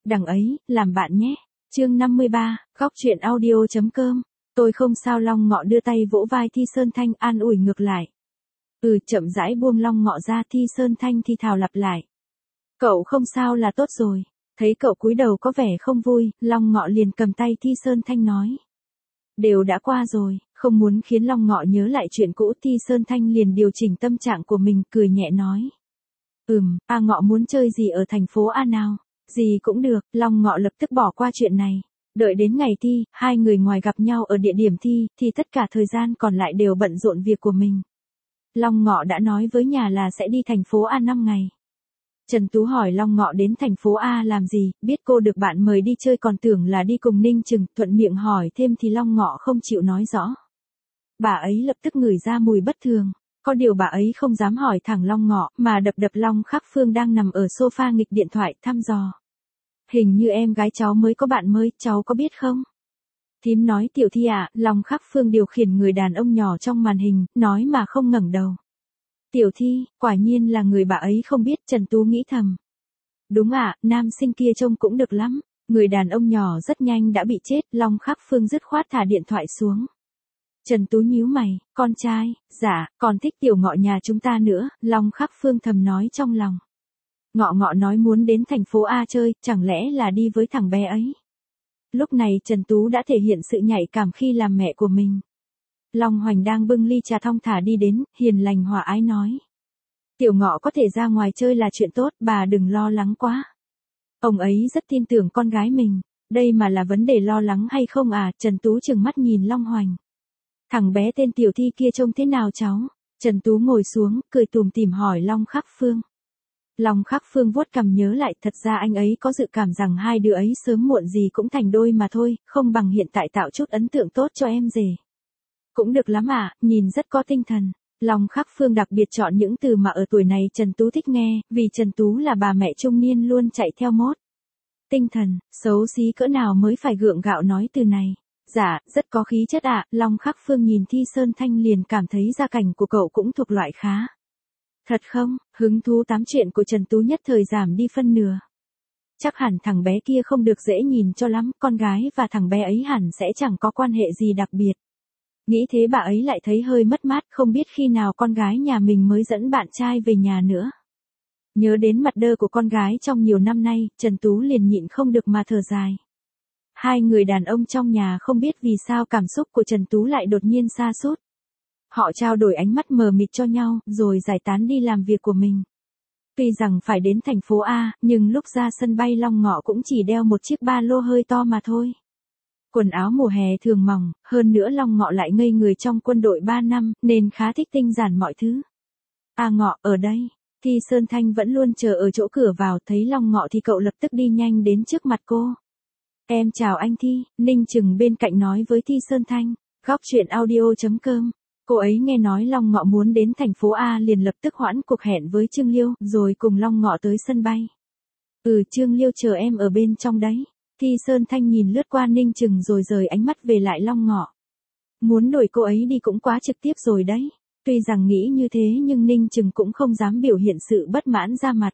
đằng ấy, làm bạn nhé. Chương 53, góc truyện audio.com. Tôi không sao. Long Ngọ đưa tay vỗ vai Thi Sơn Thanh an ủi ngược lại. Chậm rãi buông Long Ngọ ra. Thi Sơn Thanh thì thào lặp lại. Cậu không sao là tốt rồi. Thấy cậu cúi đầu có vẻ không vui, Long Ngọ liền cầm tay Thi Sơn Thanh nói. Đều đã qua rồi, không muốn khiến Long Ngọ nhớ lại chuyện cũ. Thi Sơn Thanh liền điều chỉnh tâm trạng của mình, cười nhẹ nói. Ngọ muốn chơi gì ở thành phố A nào? Gì cũng được. Long Ngọ lập tức bỏ qua chuyện này. Đợi đến ngày thi, hai người ngoài gặp nhau ở địa điểm thi, thì tất cả thời gian còn lại đều bận rộn việc của mình. Long Ngọ đã nói với nhà là sẽ đi thành phố A 5 ngày. Trần Tú hỏi Long Ngọ đến thành phố A làm gì, biết cô được bạn mời đi chơi còn tưởng là đi cùng Ninh Trừng, thuận miệng hỏi thêm thì Long Ngọ không chịu nói rõ. Bà ấy lập tức ngửi ra mùi bất thường, có điều bà ấy không dám hỏi thẳng Long Ngọ, mà đập Long Khắc Phương đang nằm ở sofa nghịch điện thoại thăm dò. Hình như em gái cháu mới có bạn mới, cháu có biết không? Thím nói Tiểu Thi ạ. Long Khắc Phương điều khiển người đàn ông nhỏ trong màn hình, nói mà không ngẩng đầu. Tiểu Thi, quả nhiên là người bà ấy không biết. Trần Tú nghĩ thầm. Đúng ạ, nam sinh kia trông cũng được lắm. Người đàn ông nhỏ rất nhanh đã bị chết. Long Khắc Phương dứt khoát thả điện thoại xuống. Trần Tú nhíu mày, con trai, dạ, còn thích Tiểu Ngọ nhà chúng ta nữa. Long Khắc Phương thầm nói trong lòng. Ngọ nói muốn đến thành phố A chơi, chẳng lẽ là đi với thằng bé ấy. Lúc này Trần Tú đã thể hiện sự nhạy cảm khi làm mẹ của mình. Long Hoành đang bưng ly trà thong thả đi đến, hiền lành hòa ái nói. Tiểu Ngọ có thể ra ngoài chơi là chuyện tốt, bà đừng lo lắng quá. Ông ấy rất tin tưởng con gái mình, đây mà là vấn đề lo lắng hay không à? Trần Tú trừng mắt nhìn Long Hoành. Thằng bé tên Tiểu Thi kia trông thế nào cháu? Trần Tú ngồi xuống, cười tủm tỉm hỏi Long Khắc Phương. Long Khắc Phương vuốt cằm nhớ lại, thật ra anh ấy có dự cảm rằng hai đứa ấy sớm muộn gì cũng thành đôi mà thôi, không bằng hiện tại tạo chút ấn tượng tốt cho em rể. Cũng được lắm ạ, nhìn rất có tinh thần. Long Khắc Phương đặc biệt chọn những từ mà ở tuổi này Trần Tú thích nghe, vì Trần Tú là bà mẹ trung niên luôn chạy theo mốt. Tinh thần, xấu xí cỡ nào mới phải gượng gạo nói từ này. Dạ, rất có khí chất ạ. Long Khắc Phương nhìn Thi Sơn Thanh liền cảm thấy gia cảnh của cậu cũng thuộc loại khá. Thật không? Hứng thú tám chuyện của Trần Tú nhất thời giảm đi phân nửa. Chắc hẳn thằng bé kia không được dễ nhìn cho lắm, con gái và thằng bé ấy hẳn sẽ chẳng có quan hệ gì đặc biệt. Nghĩ thế bà ấy lại thấy hơi mất mát, không biết khi nào con gái nhà mình mới dẫn bạn trai về nhà nữa. Nhớ đến mặt đơ của con gái trong nhiều năm nay, Trần Tú liền nhịn không được mà thở dài. Hai người đàn ông trong nhà không biết vì sao cảm xúc của Trần Tú lại đột nhiên sa sút. Họ trao đổi ánh mắt mờ mịt cho nhau, rồi giải tán đi làm việc của mình. Tuy rằng phải đến thành phố A, nhưng lúc ra sân bay Long Ngọ cũng chỉ đeo một chiếc ba lô hơi to mà thôi. Quần áo mùa hè thường mỏng, hơn nữa Long Ngọ lại ngây người trong quân đội 3 năm, nên khá thích tinh giản mọi thứ. Ngọ, ở đây. Thi Sơn Thanh vẫn luôn chờ ở chỗ cửa vào, thấy Long Ngọ thì cậu lập tức đi nhanh đến trước mặt cô. Em chào anh Thi, Ninh Trừng bên cạnh nói với Thi Sơn Thanh, góc truyện audio.com. Cô ấy nghe nói Long Ngọ muốn đến thành phố A liền lập tức hoãn cuộc hẹn với Trương Liêu, rồi cùng Long Ngọ tới sân bay. Trương Liêu chờ em ở bên trong đấy. Thi Sơn Thanh nhìn lướt qua Ninh Trừng rồi rời ánh mắt về lại Long Ngọ. Muốn đuổi cô ấy đi cũng quá trực tiếp rồi đấy. Tuy rằng nghĩ như thế nhưng Ninh Trừng cũng không dám biểu hiện sự bất mãn ra mặt.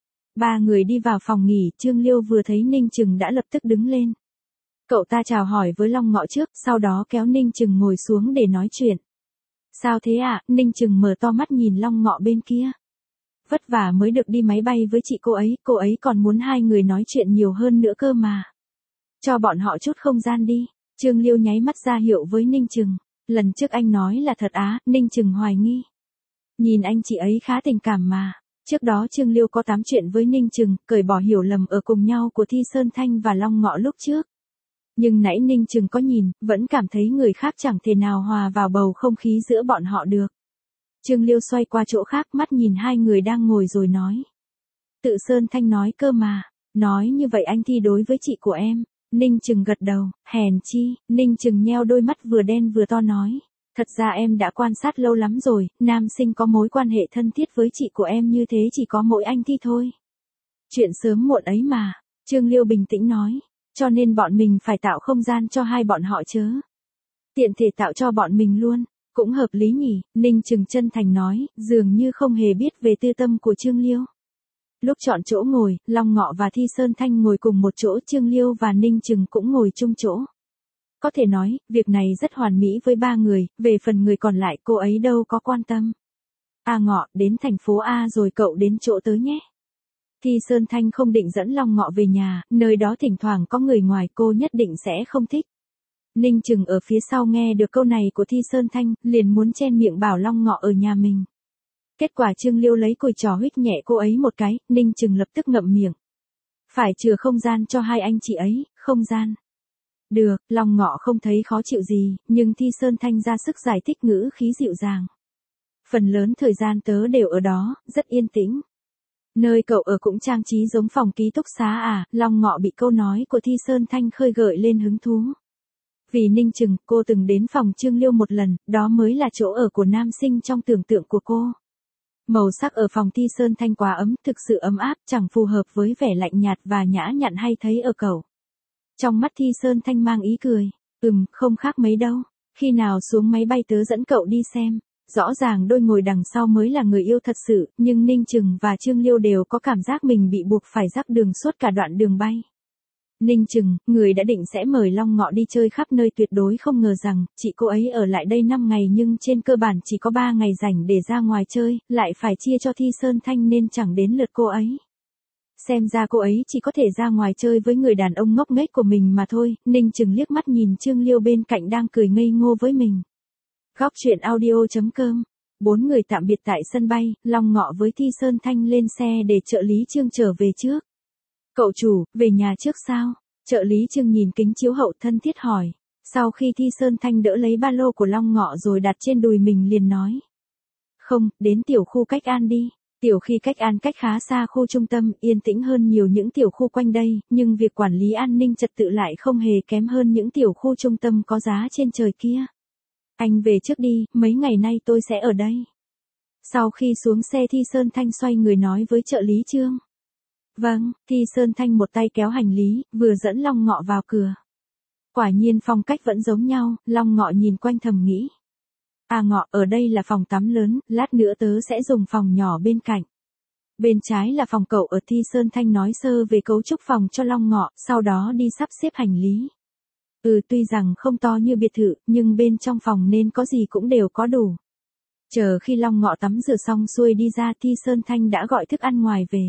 Ba người đi vào phòng nghỉ, Trương Liêu vừa thấy Ninh Trừng đã lập tức đứng lên. Cậu ta chào hỏi với Long Ngọ trước, sau đó kéo Ninh Trừng ngồi xuống để nói chuyện. Sao thế ạ? Ninh Trừng mở to mắt nhìn Long Ngọ bên kia. Vất vả mới được đi máy bay với chị cô ấy còn muốn hai người nói chuyện nhiều hơn nữa cơ mà. Cho bọn họ chút không gian đi. Trương Liêu nháy mắt ra hiệu với Ninh Trừng. Lần trước anh nói là thật á? Ninh Trừng hoài nghi. Nhìn anh chị ấy khá tình cảm mà. Trước đó Trương Liêu có tám chuyện với Ninh Trừng, cởi bỏ hiểu lầm ở cùng nhau của Thi Sơn Thanh và Long Ngọ lúc trước. Nhưng nãy Ninh Trừng có nhìn, vẫn cảm thấy người khác chẳng thể nào hòa vào bầu không khí giữa bọn họ được. Trương Liêu xoay qua chỗ khác, mắt nhìn hai người đang ngồi rồi nói. Tự Sơn Thanh nói cơ mà. Nói như vậy anh Thi đối với chị của em. Ninh Trừng gật đầu, hèn chi. Ninh Trừng nheo đôi mắt vừa đen vừa to nói. Thật ra em đã quan sát lâu lắm rồi, nam sinh có mối quan hệ thân thiết với chị của em như thế chỉ có mỗi anh Thi thôi. Chuyện sớm muộn ấy mà. Trương Liêu bình tĩnh nói. Cho nên bọn mình phải tạo không gian cho hai bọn họ chớ. Tiện thể tạo cho bọn mình luôn. Cũng hợp lý nhỉ, Ninh Trừng chân thành nói, dường như không hề biết về tư tâm của Trương Liêu. Lúc chọn chỗ ngồi, Long Ngọ và Thi Sơn Thanh ngồi cùng một chỗ, Trương Liêu và Ninh Trừng cũng ngồi chung chỗ. Có thể nói, việc này rất hoàn mỹ với ba người, về phần người còn lại cô ấy đâu có quan tâm. A Ngọ, đến thành phố A rồi cậu đến chỗ tớ nhé. Thi Sơn Thanh không định dẫn Long Ngọ về nhà, nơi đó thỉnh thoảng có người ngoài cô nhất định sẽ không thích. Ninh Trừng ở phía sau nghe được câu này của Thi Sơn Thanh, liền muốn chen miệng bảo Long Ngọ ở nhà mình. Kết quả Trương Liêu lấy cùi trò huých nhẹ cô ấy một cái, Ninh Trừng lập tức ngậm miệng. Phải chừa không gian cho hai anh chị ấy, không gian. Được, Long Ngọ không thấy khó chịu gì, nhưng Thi Sơn Thanh ra sức giải thích ngữ khí dịu dàng. Phần lớn thời gian tớ đều ở đó, rất yên tĩnh. Nơi cậu ở cũng trang trí giống phòng ký túc xá à, Long Ngọ bị câu nói của Thi Sơn Thanh khơi gợi lên hứng thú. Vì Ninh Trừng, cô từng đến phòng Trương Liêu một lần, đó mới là chỗ ở của nam sinh trong tưởng tượng của cô. Màu sắc ở phòng Thi Sơn Thanh quá ấm, thực sự ấm áp, chẳng phù hợp với vẻ lạnh nhạt và nhã nhặn hay thấy ở cậu. Trong mắt Thi Sơn Thanh mang ý cười, không khác mấy đâu, khi nào xuống máy bay tớ dẫn cậu đi xem. Rõ ràng đôi ngồi đằng sau mới là người yêu thật sự, nhưng Ninh Trừng và Trương Liêu đều có cảm giác mình bị buộc phải dắt đường suốt cả đoạn đường bay. Ninh Trừng, người đã định sẽ mời Long Ngọ đi chơi khắp nơi tuyệt đối không ngờ rằng, chị cô ấy ở lại đây 5 ngày nhưng trên cơ bản chỉ có 3 ngày rảnh để ra ngoài chơi, lại phải chia cho Thi Sơn Thanh nên chẳng đến lượt cô ấy. Xem ra cô ấy chỉ có thể ra ngoài chơi với người đàn ông ngốc nghếch của mình mà thôi. Ninh Trừng liếc mắt nhìn Trương Liêu bên cạnh đang cười ngây ngô với mình. Góc truyện audio.com. 4 người tạm biệt tại sân bay, Long Ngọ với Thi Sơn Thanh lên xe để trợ lý Trương trở về trước. Cậu chủ, về nhà trước sao? Trợ lý Trương nhìn kính chiếu hậu thân thiết hỏi. Sau khi Thi Sơn Thanh đỡ lấy ba lô của Long Ngọ rồi đặt trên đùi mình liền nói. Không, đến tiểu khu Cách An đi. Tiểu khi Cách An cách khá xa khu trung tâm, yên tĩnh hơn nhiều những tiểu khu quanh đây, nhưng việc quản lý an ninh trật tự lại không hề kém hơn những tiểu khu trung tâm có giá trên trời kia. Anh về trước đi, mấy ngày nay tôi sẽ ở đây. Sau khi xuống xe Thi Sơn Thanh xoay người nói với trợ lý Trương. Vâng, Thi Sơn Thanh một tay kéo hành lý, vừa dẫn Long Ngọ vào cửa. Quả nhiên phong cách vẫn giống nhau, Long Ngọ nhìn quanh thầm nghĩ. À Ngọ, ở đây là phòng tắm lớn, lát nữa tớ sẽ dùng phòng nhỏ bên cạnh. Bên trái là phòng cậu ở. Thi Sơn Thanh nói sơ về cấu trúc phòng cho Long Ngọ, sau đó đi sắp xếp hành lý. Tuy rằng không to như biệt thự, nhưng bên trong phòng nên có gì cũng đều có đủ. Chờ khi Long Ngọ tắm rửa xong xuôi đi ra, Thi Sơn Thanh đã gọi thức ăn ngoài về.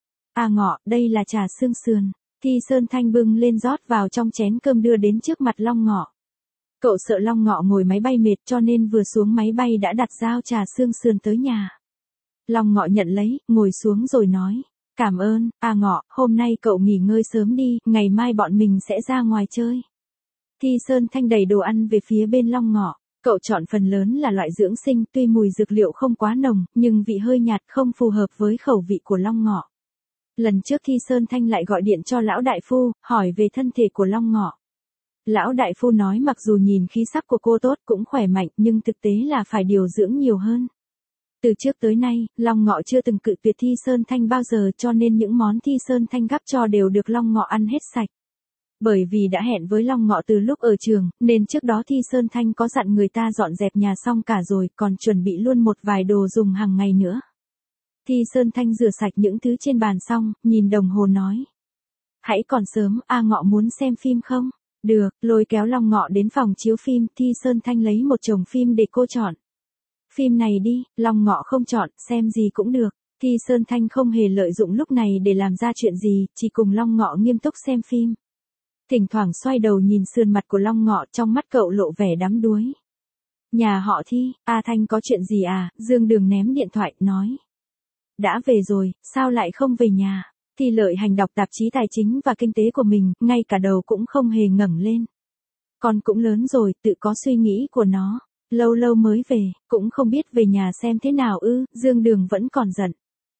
À Ngọ, đây là trà xương sườn. Thi Sơn Thanh bưng lên rót vào trong chén cơm đưa đến trước mặt Long Ngọ. Cậu sợ Long Ngọ ngồi máy bay mệt cho nên vừa xuống máy bay đã đặt dao trà xương sườn tới nhà. Long Ngọ nhận lấy, ngồi xuống rồi nói. Cảm ơn, À Ngọ, hôm nay cậu nghỉ ngơi sớm đi, ngày mai bọn mình sẽ ra ngoài chơi. Thi Sơn Thanh đẩy đồ ăn về phía bên Long Ngọ. Cậu chọn phần lớn là loại dưỡng sinh, tuy mùi dược liệu không quá nồng, nhưng vị hơi nhạt không phù hợp với khẩu vị của Long Ngọ. Lần trước Thi Sơn Thanh lại gọi điện cho lão đại phu, hỏi về thân thể của Long Ngọ. Lão đại phu nói mặc dù nhìn khí sắc của cô tốt cũng khỏe mạnh nhưng thực tế là phải điều dưỡng nhiều hơn. Từ trước tới nay, Long Ngọ chưa từng cự tuyệt Thi Sơn Thanh bao giờ cho nên những món Thi Sơn Thanh gắp cho đều được Long Ngọ ăn hết sạch. Bởi vì đã hẹn với Long Ngọ từ lúc ở trường, nên trước đó Thi Sơn Thanh có dặn người ta dọn dẹp nhà xong cả rồi, còn chuẩn bị luôn một vài đồ dùng hàng ngày nữa. Thi Sơn Thanh rửa sạch những thứ trên bàn xong, nhìn đồng hồ nói. Hãy còn sớm, A Ngọ muốn xem phim không? Được, lôi kéo Long Ngọ đến phòng chiếu phim, Thi Sơn Thanh lấy một chồng phim để cô chọn. Phim này đi, Long Ngọ không chọn, xem gì cũng được. Thi Sơn Thanh không hề lợi dụng lúc này để làm ra chuyện gì, chỉ cùng Long Ngọ nghiêm túc xem phim. Thỉnh thoảng xoay đầu nhìn sườn mặt của Long Ngọ, trong mắt cậu lộ vẻ đắm đuối. Nhà họ Thi, A Thanh có chuyện gì à? Dương Đường ném điện thoại, nói. Đã về rồi, sao lại không về nhà? Thi Lợi Hành đọc tạp chí tài chính và kinh tế của mình, ngay cả đầu cũng không hề ngẩng lên. Con cũng lớn rồi, tự có suy nghĩ của nó. Lâu lâu mới về, cũng không biết về nhà xem thế nào ư? Dương Đường vẫn còn giận.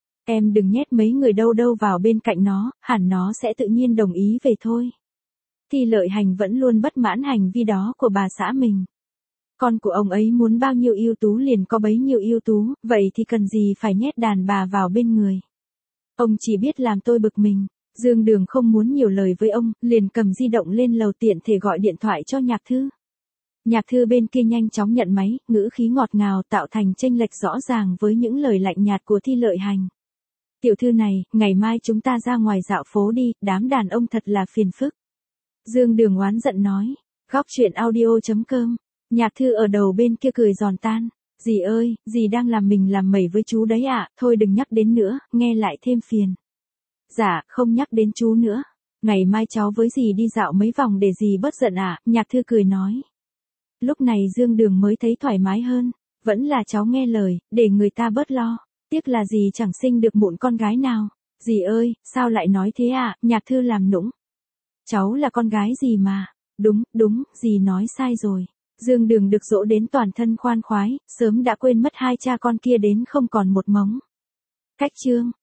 Em đừng nhét mấy người đâu đâu vào bên cạnh nó, hẳn nó sẽ tự nhiên đồng ý về thôi. Thi Lợi Hành vẫn luôn bất mãn hành vi đó của bà xã mình. Con của ông ấy muốn bao nhiêu ưu tú liền có bấy nhiêu ưu tú, vậy thì cần gì phải nhét đàn bà vào bên người. Ông chỉ biết làm tôi bực mình. Dương Đường không muốn nhiều lời với ông, liền cầm di động lên lầu tiện thể gọi điện thoại cho Nhạc Thư. Nhạc Thư bên kia nhanh chóng nhận máy, ngữ khí ngọt ngào tạo thành chênh lệch rõ ràng với những lời lạnh nhạt của Thi Lợi Hành. Tiểu thư này, ngày mai chúng ta ra ngoài dạo phố đi, đám đàn ông thật là phiền phức. Dương Đường oán giận nói. Góc chuyện audio.com. Nhạc Thư ở đầu bên kia cười giòn tan. Dì ơi, dì đang làm mình làm mẩy với chú đấy ạ, thôi đừng nhắc đến nữa, nghe lại thêm phiền. Dạ, không nhắc đến chú nữa. Ngày mai cháu với dì đi dạo mấy vòng để dì bớt giận ạ, Nhạc Thư cười nói. Lúc này Dương Đường mới thấy thoải mái hơn. Vẫn là cháu nghe lời, để người ta bớt lo. Tiếc là dì chẳng sinh được mụn con gái nào. Dì ơi, sao lại nói thế ạ, Nhạc Thư làm nũng. Cháu là con gái dì mà. Đúng, dì nói sai rồi. Dương Đường được dỗ đến toàn thân khoan khoái, sớm đã quên mất hai cha con kia đến không còn một mống. Cách chương.